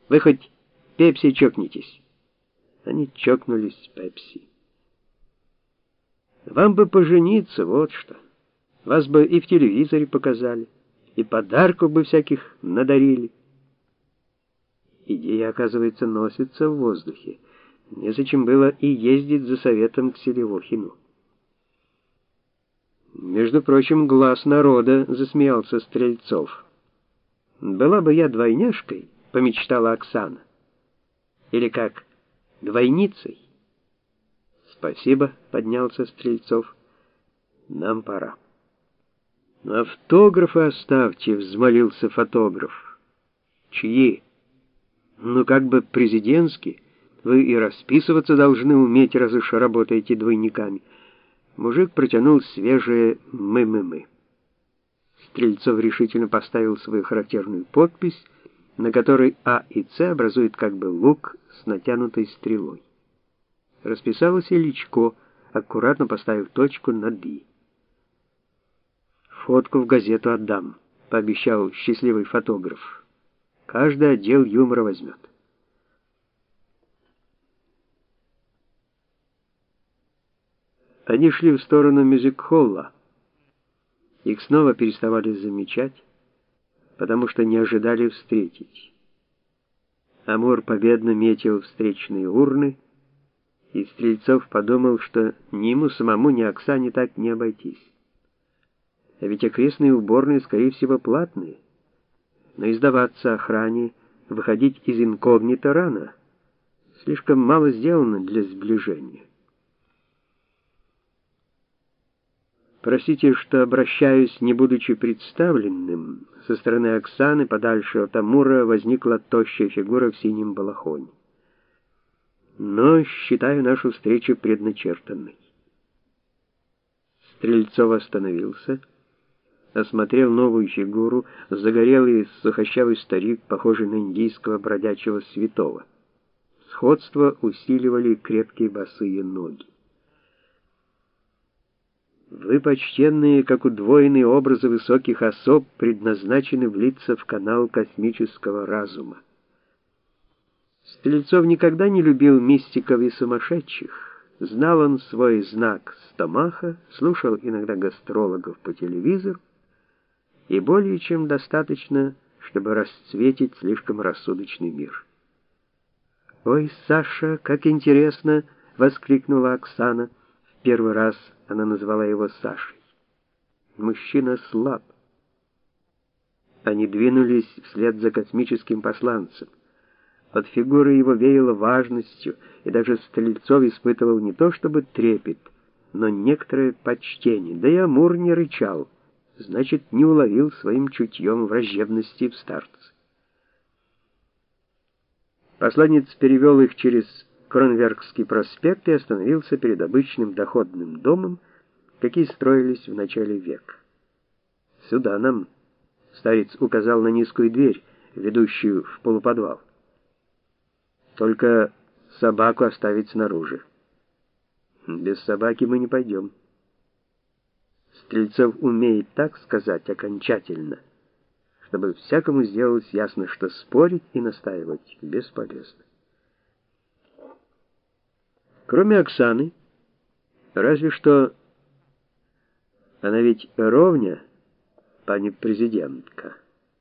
Вы хоть пепси чокнетесь?» Они чокнулись пепси. «Вам бы пожениться, вот что. Вас бы и в телевизоре показали, и подарков бы всяких надарили». Идея, оказывается, носится в воздухе. Незачем было и ездить за советом к Селивохину. «Между прочим, глаз народа», — засмеялся Стрельцов. «Была бы я двойняшкой», — помечтала Оксана. «Или как, двойницей?» «Спасибо», — поднялся Стрельцов. «Нам пора». «Автографы оставьте», — взмолился фотограф. «Чьи?» «Ну, как бы президентские. Вы и расписываться должны уметь, раз уж работаете двойниками». Мужик протянул свежее «мы-мы-мы». Стрельцов решительно поставил свою характерную подпись, на которой А и С образуют как бы лук с натянутой стрелой. Расписалось Ильичко, аккуратно поставив точку над «и». «Фотку в газету отдам», — пообещал счастливый фотограф. «Каждый отдел юмора возьмет». Они шли в сторону мюзик-холла. Их снова переставали замечать, потому что не ожидали встретить. Амур победно метил встречные урны, и Стрельцов подумал, что ни ему самому, ни Оксане так не обойтись. А ведь окрестные уборные, скорее всего, платные. Но и сдаваться охране, выходить из инкогнито рано. Слишком мало сделано для сближения. «Простите, что обращаюсь, не будучи представленным». Со стороны Оксаны, подальше от Амура, возникла тощая фигура в синем балахоне. «Но считаю нашу встречу предначертанной». Стрельцов остановился, осмотрел новую фигуру, загорелый сухощавый старик, похожий на индийского бродячего святого. Сходство усиливали крепкие босые ноги. «Вы, почтенные, как удвоенные образы высоких особ, предназначены влиться в канал космического разума». Стрельцов никогда не любил мистиков и сумасшедших. Знал он свой знак Стомаха, слушал иногда гастрологов по телевизору, и более чем достаточно, чтобы расцветить слишком рассудочный мир. «Ой, Саша, как интересно!» — воскликнула Оксана. В первый раз она назвала его Сашей. «Мужчина слаб». Они двинулись вслед за космическим посланцем. От фигуры его веяло важностью, и даже Стрельцов испытывал не то чтобы трепет, но некоторое почтение. Да и Амур не рычал, значит, не уловил своим чутьем враждебности в старце. Посланец перевел их через Кронверкский проспект и остановился перед обычным доходным домом, какие строились в начале века. «Сюда нам», — старец указал на низкую дверь, ведущую в полуподвал. «Только собаку оставить снаружи». «Без собаки мы не пойдем». Стрельцов умеет так сказать окончательно, чтобы всякому сделалось ясно, что спорить и настаивать бесполезно. Кроме Оксаны, разве что она ведь ровня, пани президентка.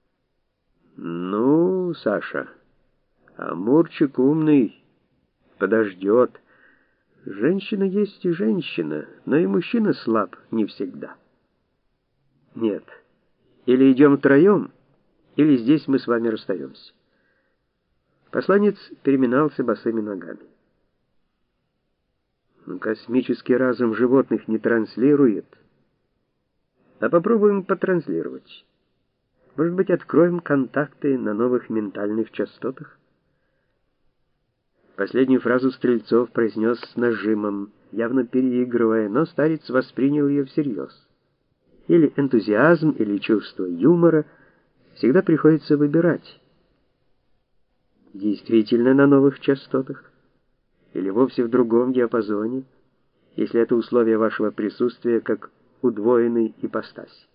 «Ну, Саша, Амурчик умный, подождет. Женщина есть и женщина, но и мужчина слаб не всегда». «Нет, или идем втроем, или здесь мы с вами расстаемся». Посланец переминался босыми ногами. «Космический разум животных не транслирует. А попробуем потранслировать. Может быть, откроем контакты на новых ментальных частотах?» Последнюю фразу Стрельцов произнес с нажимом, явно переигрывая, но старец воспринял ее всерьез. Или энтузиазм, или чувство юмора. Всегда приходится выбирать. Действительно на новых частотах? Или вовсе в другом диапазоне, если это условие вашего присутствия как удвоенной ипостаси?